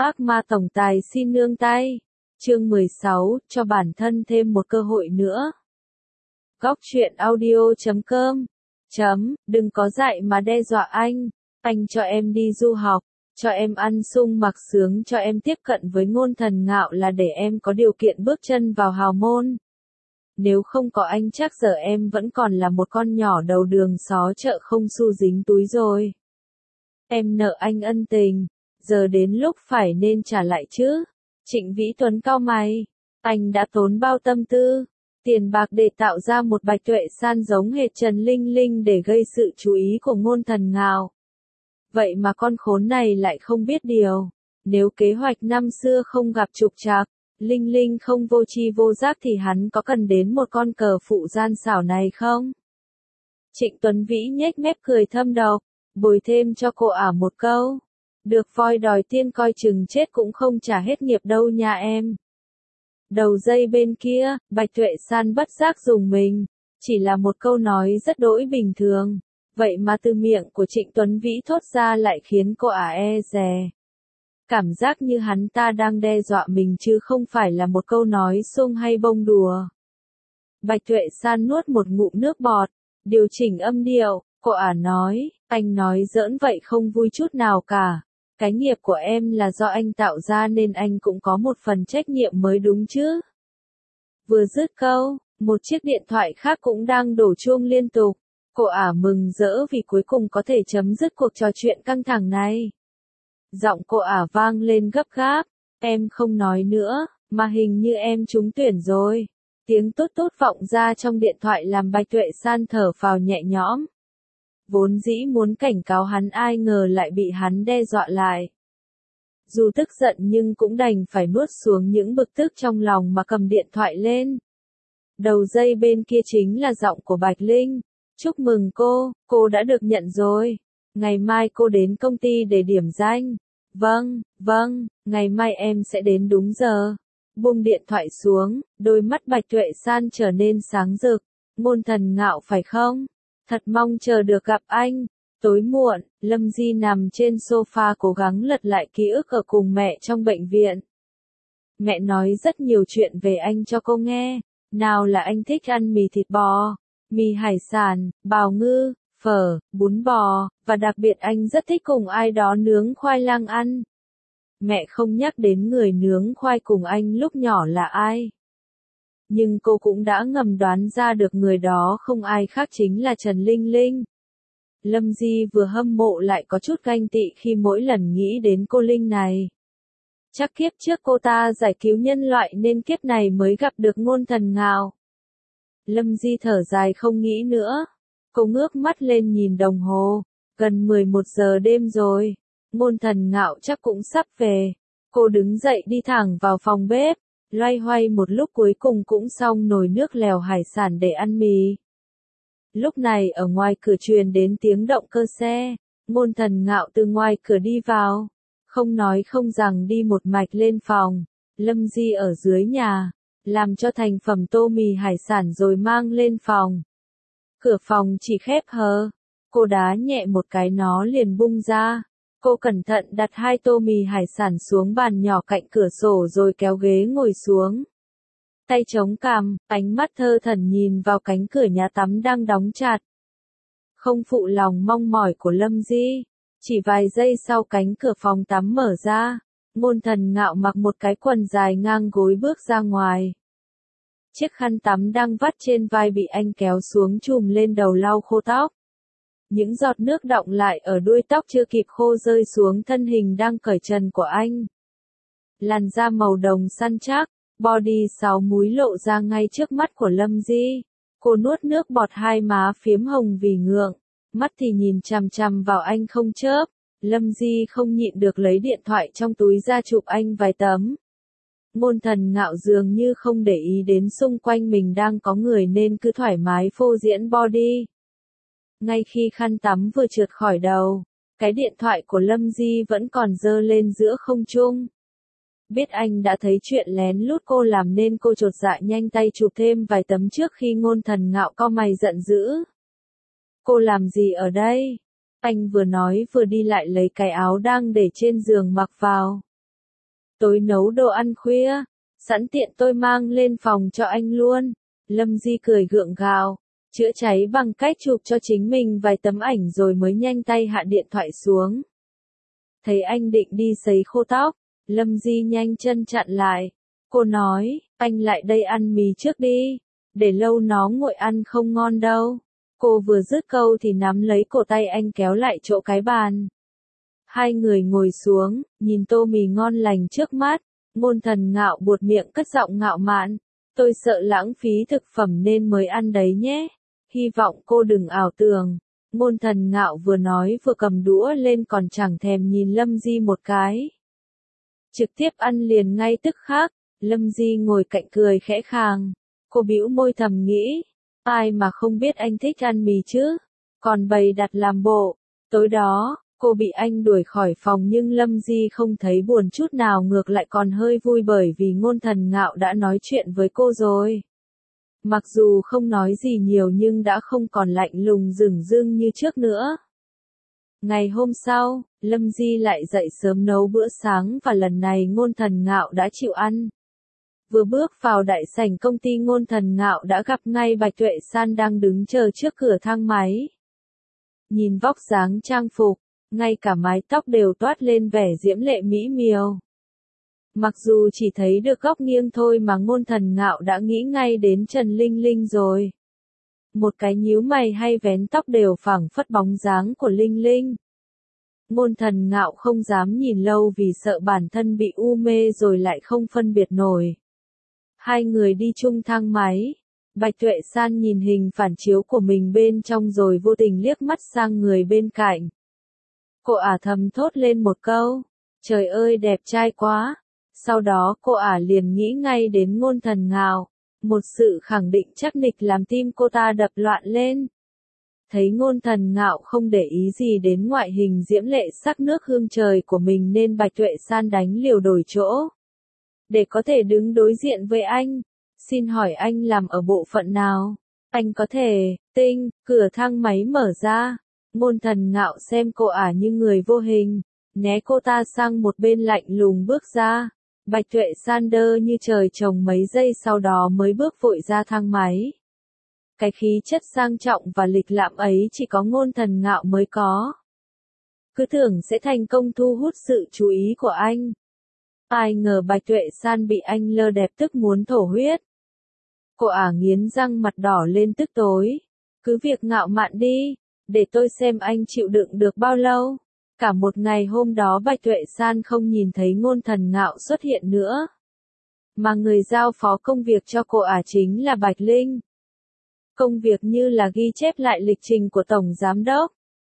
Ác ma tổng tài xin nương tay. Chương 16, cho bản thân thêm một cơ hội nữa. Góc truyện audio.com. Đừng có dạy mà đe dọa anh cho em đi du học, cho em ăn sung mặc sướng, cho em tiếp cận với Ngôn Thần Ngạo là để em có điều kiện bước chân vào hào môn. Nếu không có anh chắc giờ em vẫn còn là một con nhỏ đầu đường xó chợ không xu dính túi rồi. Em nợ anh ân tình, giờ đến lúc phải nên trả lại chứ. Trịnh Vĩ Tuấn cau mày, anh đã tốn bao tâm tư, tiền bạc để tạo ra một Bạch Tuệ San giống hệt Trần Linh Linh để gây sự chú ý của Ngôn Thần Ngạo. Vậy mà con khốn này lại không biết điều, nếu kế hoạch năm xưa không gặp trục trặc, Linh Linh không vô tri vô giác thì hắn có cần đến một con cờ phụ gian xảo này không? Trịnh Tuấn Vĩ nhếch mép cười thâm độc, bồi thêm cho cô ả một câu. Được voi đòi tiên coi chừng chết cũng không trả hết nghiệp đâu nha em. Đầu dây bên kia, Bạch Tuệ San bất giác dùng mình, chỉ là một câu nói rất đỗi bình thường, vậy mà từ miệng của Trịnh Tuấn Vĩ thốt ra lại khiến cô ả e dè. Cảm giác như hắn ta đang đe dọa mình chứ không phải là một câu nói xung hay bông đùa. Bạch Tuệ San nuốt một ngụm nước bọt, điều chỉnh âm điệu, cô ả nói, anh nói giỡn vậy không vui chút nào cả. Cái nghiệp của em là do anh tạo ra nên anh cũng có một phần trách nhiệm mới đúng chứ. Vừa dứt câu, một chiếc điện thoại khác cũng đang đổ chuông liên tục. Cô ả mừng rỡ vì cuối cùng có thể chấm dứt cuộc trò chuyện căng thẳng này. Giọng cô ả vang lên gấp gáp, em không nói nữa, mà hình như em trúng tuyển rồi. Tiếng tút tút vọng ra trong điện thoại làm Bạch Tuệ San thở phào nhẹ nhõm. Vốn dĩ muốn cảnh cáo hắn ai ngờ lại bị hắn đe dọa lại. Dù tức giận nhưng cũng đành phải nuốt xuống những bực tức trong lòng mà cầm điện thoại lên. Đầu dây bên kia chính là giọng của Bạch Linh. Chúc mừng cô đã được nhận rồi. Ngày mai cô đến công ty để điểm danh. Vâng, ngày mai em sẽ đến đúng giờ. Buông điện thoại xuống, đôi mắt Bạch Tuệ San trở nên sáng rực. Ngôn Thần Ngạo phải không? Thật mong chờ được gặp anh. Tối muộn, Lâm Di nằm trên sofa cố gắng lật lại ký ức ở cùng mẹ trong bệnh viện. Mẹ nói rất nhiều chuyện về anh cho cô nghe. Nào là anh thích ăn mì thịt bò, mì hải sản, bào ngư, phở, bún bò, và đặc biệt anh rất thích cùng ai đó nướng khoai lang ăn. Mẹ không nhắc đến người nướng khoai cùng anh lúc nhỏ là ai. Nhưng cô cũng đã ngầm đoán ra được người đó không ai khác chính là Trần Linh Linh. Lâm Di vừa hâm mộ lại có chút ganh tị khi mỗi lần nghĩ đến cô Linh này. Chắc kiếp trước cô ta giải cứu nhân loại nên kiếp này mới gặp được Ngôn Thần Ngạo. Lâm Di thở dài không nghĩ nữa. Cô ngước mắt lên nhìn đồng hồ. Gần 11 giờ đêm rồi. Ngôn Thần Ngạo chắc cũng sắp về. Cô đứng dậy đi thẳng vào phòng bếp. Loay hoay một lúc cuối cùng cũng xong nồi nước lèo hải sản để ăn mì. Lúc này ở ngoài cửa truyền đến tiếng động cơ xe. Ngôn Thần Ngạo từ ngoài cửa đi vào. Không nói không rằng đi một mạch lên phòng. Lâm Di ở dưới nhà. Làm cho thành phẩm tô mì hải sản rồi mang lên phòng. Cửa phòng chỉ khép hờ. Cô đá nhẹ một cái nó liền bung ra. Cô cẩn thận đặt 2 tô mì hải sản xuống bàn nhỏ cạnh cửa sổ rồi kéo ghế ngồi xuống. Tay chống cằm, ánh mắt thơ thẩn nhìn vào cánh cửa nhà tắm đang đóng chặt. Không phụ lòng mong mỏi của Lâm Di. Chỉ vài giây sau cánh cửa phòng tắm mở ra. Ngôn Thần Ngạo mặc một cái quần dài ngang gối bước ra ngoài. Chiếc khăn tắm đang vắt trên vai bị anh kéo xuống chùm lên đầu lau khô tóc. Những giọt nước đọng lại ở đuôi tóc chưa kịp khô rơi xuống thân hình đang cởi trần của anh. Làn da màu đồng săn chắc, body 6 múi lộ ra ngay trước mắt của Lâm Di. Cô nuốt nước bọt, hai má phiếm hồng vì ngượng, mắt thì nhìn chằm chằm vào anh không chớp. Lâm Di không nhịn được lấy điện thoại trong túi ra chụp anh vài tấm. Ngôn Thần Ngạo dường như không để ý đến xung quanh mình đang có người nên cứ thoải mái phô diễn body. Ngay khi khăn tắm vừa trượt khỏi đầu, cái điện thoại của Lâm Di vẫn còn giơ lên giữa không trung. Biết anh đã thấy chuyện lén lút cô làm nên cô chột dạ nhanh tay chụp thêm vài tấm trước khi Ngôn Thần Ngạo cau mày giận dữ. Cô làm gì ở đây? Anh vừa nói vừa đi lại lấy cái áo đang để trên giường mặc vào. tối nấu đồ ăn khuya, sẵn tiện tôi mang lên phòng cho anh luôn. Lâm Di cười gượng gạo, chữa cháy bằng cách chụp cho chính mình vài tấm ảnh rồi mới nhanh tay hạ điện thoại xuống. Thấy anh định đi sấy khô tóc, Lâm Di nhanh chân chặn lại. Cô nói, anh lại đây ăn mì trước đi, để lâu nó nguội ăn không ngon đâu. Cô vừa dứt câu thì nắm lấy cổ tay anh kéo lại chỗ cái bàn. Hai người ngồi xuống, nhìn tô mì ngon lành trước mắt. Ngôn Thần Ngạo buột miệng cất giọng ngạo mạn. Tôi sợ lãng phí thực phẩm nên mới ăn đấy nhé. Hy vọng cô đừng ảo tưởng. Ngôn Thần Ngạo vừa nói vừa cầm đũa lên còn chẳng thèm nhìn Lâm Di một cái. Trực tiếp ăn liền ngay tức khắc. Lâm Di ngồi cạnh cười khẽ khàng. Cô bĩu môi thầm nghĩ. Ai mà không biết anh thích ăn mì chứ. Còn bày đặt làm bộ. Tối đó, cô bị anh đuổi khỏi phòng nhưng Lâm Di không thấy buồn chút nào, ngược lại còn hơi vui bởi vì Ngôn Thần Ngạo đã nói chuyện với cô rồi. Mặc dù không nói gì nhiều nhưng đã không còn lạnh lùng dửng dưng như trước nữa. Ngày hôm sau, Lâm Di lại dậy sớm nấu bữa sáng và lần này Ngôn Thần Ngạo đã chịu ăn. Vừa bước vào đại sảnh công ty Ngôn Thần Ngạo đã gặp ngay Bạch Tuệ San đang đứng chờ trước cửa thang máy. Nhìn vóc dáng trang phục, ngay cả mái tóc đều toát lên vẻ diễm lệ mỹ miều. Mặc dù chỉ thấy được góc nghiêng thôi mà Ngôn Thần Ngạo đã nghĩ ngay đến Trần Linh Linh rồi. Một cái nhíu mày hay vén tóc đều phảng phất bóng dáng của Linh Linh. Ngôn Thần Ngạo không dám nhìn lâu vì sợ bản thân bị u mê rồi lại không phân biệt nổi. Hai người đi chung thang máy. Bạch Tuệ San nhìn hình phản chiếu của mình bên trong rồi vô tình liếc mắt sang người bên cạnh. Cô ả thầm thốt lên một câu. Trời ơi đẹp trai quá. Sau đó cô ả liền nghĩ ngay đến Ngôn Thần Ngạo. Một sự khẳng định chắc nịch làm tim cô ta đập loạn lên. Thấy Ngôn Thần Ngạo không để ý gì đến ngoại hình diễm lệ sắc nước hương trời của mình nên Bạch Tuệ San đánh liều đổi chỗ. Để có thể đứng đối diện với anh. Xin hỏi anh làm ở bộ phận nào? Anh có thể, cửa thang máy mở ra. Ngôn Thần Ngạo xem cô ả như người vô hình. Né cô ta sang một bên lạnh lùng bước ra. Bạch Tuệ San đơ như trời trồng mấy giây sau đó mới bước vội ra thang máy. Cái khí chất sang trọng và lịch lãm ấy chỉ có Ngôn Thần Ngạo mới có. Cứ tưởng sẽ thành công thu hút sự chú ý của anh. Ai ngờ Bạch Tuệ San bị anh lơ đẹp tức muốn thổ huyết. Cô ả nghiến răng mặt đỏ lên tức tối. Cứ việc ngạo mạn đi, để tôi xem anh chịu đựng được bao lâu. Cả một ngày hôm đó Bạch Tuệ San không nhìn thấy Ngôn Thần Ngạo xuất hiện nữa. Mà người giao phó công việc cho cô ả chính là Bạch Linh. Công việc như là ghi chép lại lịch trình của Tổng Giám Đốc.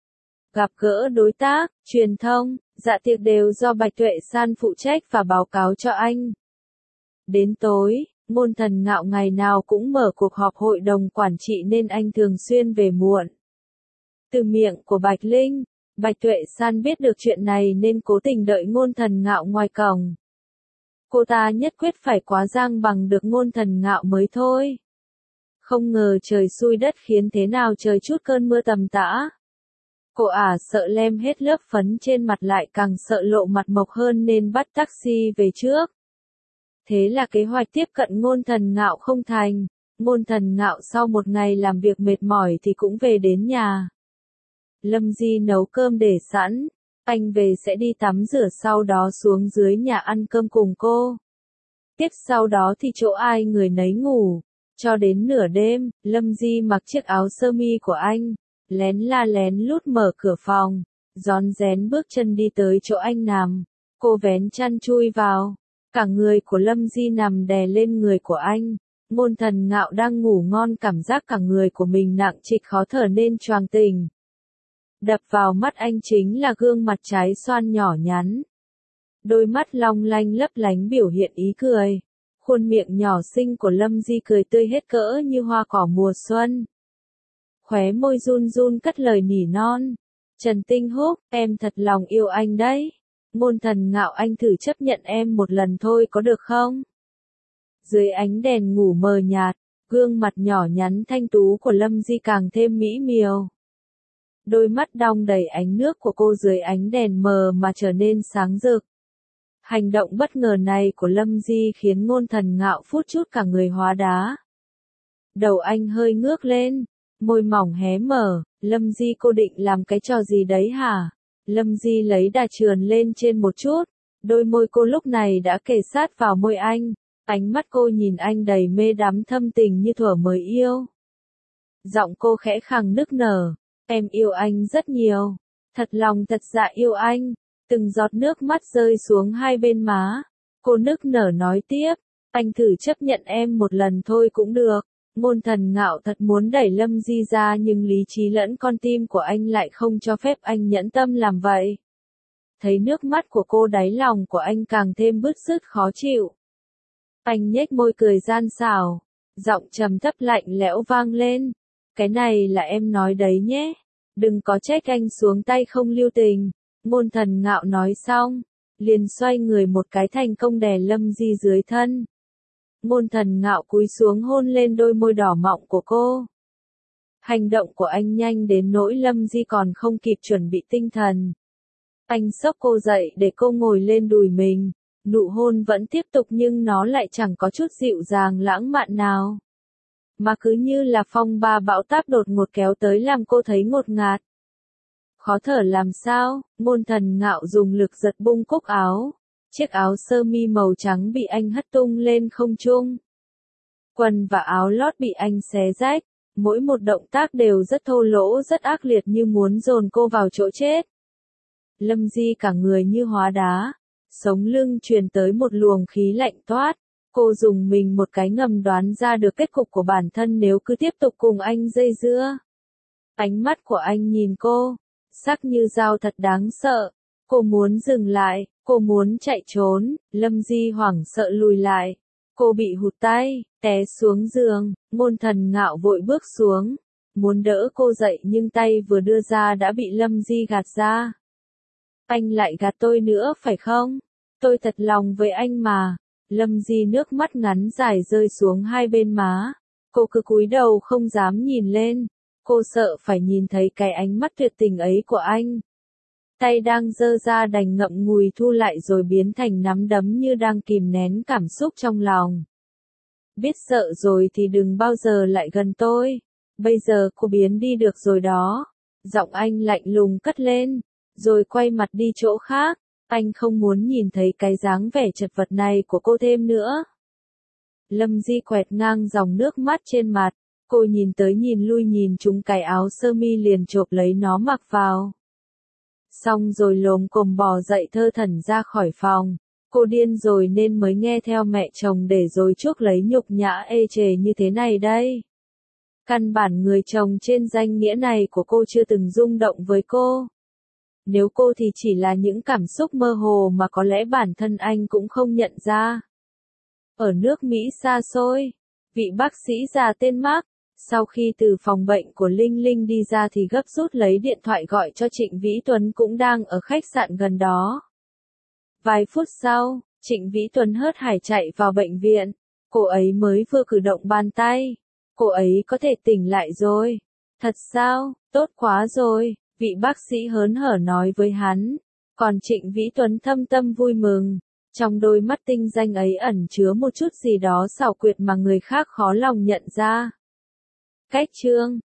Gặp gỡ đối tác, truyền thông, dạ tiệc đều do Bạch Tuệ San phụ trách và báo cáo cho anh. Đến tối, Ngôn Thần Ngạo ngày nào cũng mở cuộc họp hội đồng quản trị nên anh thường xuyên về muộn. Từ miệng của Bạch Linh, Bạch Tuệ San biết được chuyện này nên cố tình đợi Ngôn Thần Ngạo ngoài cổng. Cô ta nhất quyết phải quá giang bằng được Ngôn Thần Ngạo mới thôi. Không ngờ trời xui đất khiến thế nào trời chút cơn mưa tầm tã. Cô ả sợ lem hết lớp phấn trên mặt lại càng sợ lộ mặt mộc hơn nên bắt taxi về trước. Thế là kế hoạch tiếp cận Ngôn Thần Ngạo không thành. Ngôn Thần Ngạo sau một ngày làm việc mệt mỏi thì cũng về đến nhà. Lâm Di nấu cơm để sẵn. Anh về sẽ đi tắm rửa sau đó xuống dưới nhà ăn cơm cùng cô. Tiếp sau đó thì chỗ ai người nấy ngủ. Cho đến nửa đêm, Lâm Di mặc chiếc áo sơ mi của anh. Lén la lén lút mở cửa phòng. Rón rén bước chân đi tới chỗ anh nằm. Cô vén chăn chui vào. Cả người của Lâm Di nằm đè lên người của anh. Ngôn Thần Ngạo đang ngủ ngon cảm giác cả người của mình nặng trịch khó thở nên choàng tỉnh. Đập vào mắt anh chính là gương mặt trái xoan nhỏ nhắn. Đôi mắt long lanh lấp lánh biểu hiện ý cười. Khuôn miệng nhỏ xinh của Lâm Di cười tươi hết cỡ như hoa cỏ mùa xuân. Khóe môi run run cất lời nỉ non. Trần Tinh Húc, em thật lòng yêu anh đấy. Ngôn Thần Ngạo anh thử chấp nhận em một lần thôi có được không? Dưới ánh đèn ngủ mờ nhạt, gương mặt nhỏ nhắn thanh tú của Lâm Di càng thêm mỹ miều. Đôi mắt đong đầy ánh nước của cô dưới ánh đèn mờ mà trở nên sáng rực. Hành động bất ngờ này của Lâm Di khiến Ngôn Thần Ngạo phút chút cả người hóa đá. Đầu anh hơi ngước lên, môi mỏng hé mở, Lâm Di cô định làm cái trò gì đấy hả? Lâm Di lấy đà trườn lên trên một chút, đôi môi cô lúc này đã kề sát vào môi anh, ánh mắt cô nhìn anh đầy mê đắm thâm tình như thuở mới yêu. Giọng cô khẽ khàng nức nở, em yêu anh rất nhiều, thật lòng thật dạ yêu anh, từng giọt nước mắt rơi xuống hai bên má. Cô nức nở nói tiếp, anh thử chấp nhận em một lần thôi cũng được. Ngôn Thần Ngạo thật muốn đẩy Lâm Di ra nhưng lý trí lẫn con tim của anh lại không cho phép anh nhẫn tâm làm vậy. Thấy nước mắt của cô đáy lòng của anh càng thêm bứt rứt khó chịu. Anh nhếch môi cười gian xảo, giọng trầm thấp lạnh lẽo vang lên. Cái này là em nói đấy nhé, đừng có trách anh xuống tay không lưu tình. Ngôn Thần Ngạo nói xong, liền xoay người một cái thành công đè Lâm Di dưới thân. Ngôn Thần Ngạo cúi xuống hôn lên đôi môi đỏ mọng của cô. Hành động của anh nhanh đến nỗi Lâm Di còn không kịp chuẩn bị tinh thần. Anh xốc cô dậy để cô ngồi lên đùi mình, nụ hôn vẫn tiếp tục nhưng nó lại chẳng có chút dịu dàng lãng mạn nào. Mà cứ như là phong ba bão táp đột ngột kéo tới làm cô thấy ngột ngạt. Khó thở làm sao, Ngôn Thần Ngạo dùng lực giật bung cúc áo. Chiếc áo sơ mi màu trắng bị anh hất tung lên không trung. Quần và áo lót bị anh xé rách, mỗi một động tác đều rất thô lỗ rất ác liệt như muốn dồn cô vào chỗ chết. Lâm Di cả người như hóa đá, sống lưng truyền tới một luồng khí lạnh toát. Cô dùng mình một cái ngầm đoán ra được kết cục của bản thân nếu cứ tiếp tục cùng anh dây dưa. Ánh mắt của anh nhìn cô, sắc như dao thật đáng sợ. Cô muốn dừng lại, cô muốn chạy trốn, Lâm Di hoảng sợ lùi lại. Cô bị hụt tay, té xuống giường, Ngôn Thần Ngạo vội bước xuống, muốn đỡ cô dậy nhưng tay vừa đưa ra đã bị Lâm Di gạt ra. Anh lại gạt tôi nữa phải không? Tôi thật lòng với anh mà. Lâm Di nước mắt ngắn dài rơi xuống hai bên má. Cô cứ cúi đầu không dám nhìn lên. Cô sợ phải nhìn thấy cái ánh mắt tuyệt tình ấy của anh. Tay đang giơ ra đành ngậm ngùi thu lại rồi biến thành nắm đấm như đang kìm nén cảm xúc trong lòng. Biết sợ rồi thì đừng bao giờ lại gần tôi. Bây giờ cô biến đi được rồi đó. Giọng anh lạnh lùng cất lên, rồi quay mặt đi chỗ khác. Anh không muốn nhìn thấy cái dáng vẻ chật vật này của cô thêm nữa. Lâm Di quẹt ngang dòng nước mắt trên mặt. Cô nhìn tới nhìn lui nhìn trúng cái áo sơ mi liền chộp lấy nó mặc vào. Xong rồi lồm cồm bò dậy thơ thẩn ra khỏi phòng. Cô điên rồi nên mới nghe theo mẹ chồng để rồi chuốc lấy nhục nhã ê chề như thế này đây. Căn bản người chồng trên danh nghĩa này của cô chưa từng rung động với cô. Nếu cô thì chỉ là những cảm xúc mơ hồ mà có lẽ bản thân anh cũng không nhận ra. Ở nước Mỹ xa xôi, vị bác sĩ già tên Mark, sau khi từ phòng bệnh của Linh Linh đi ra thì gấp rút lấy điện thoại gọi cho Trịnh Vĩ Tuấn cũng đang ở khách sạn gần đó. Vài phút sau, Trịnh Vĩ Tuấn hớt hải chạy vào bệnh viện. Cô ấy mới vừa cử động bàn tay. Cô ấy có thể tỉnh lại rồi. Thật sao, tốt quá rồi, vị bác sĩ hớn hở nói với hắn. Còn Trịnh Vĩ Tuấn thâm tâm vui mừng. Trong đôi mắt tinh danh ấy ẩn chứa một chút gì đó xảo quyệt mà người khác khó lòng nhận ra. Cách chương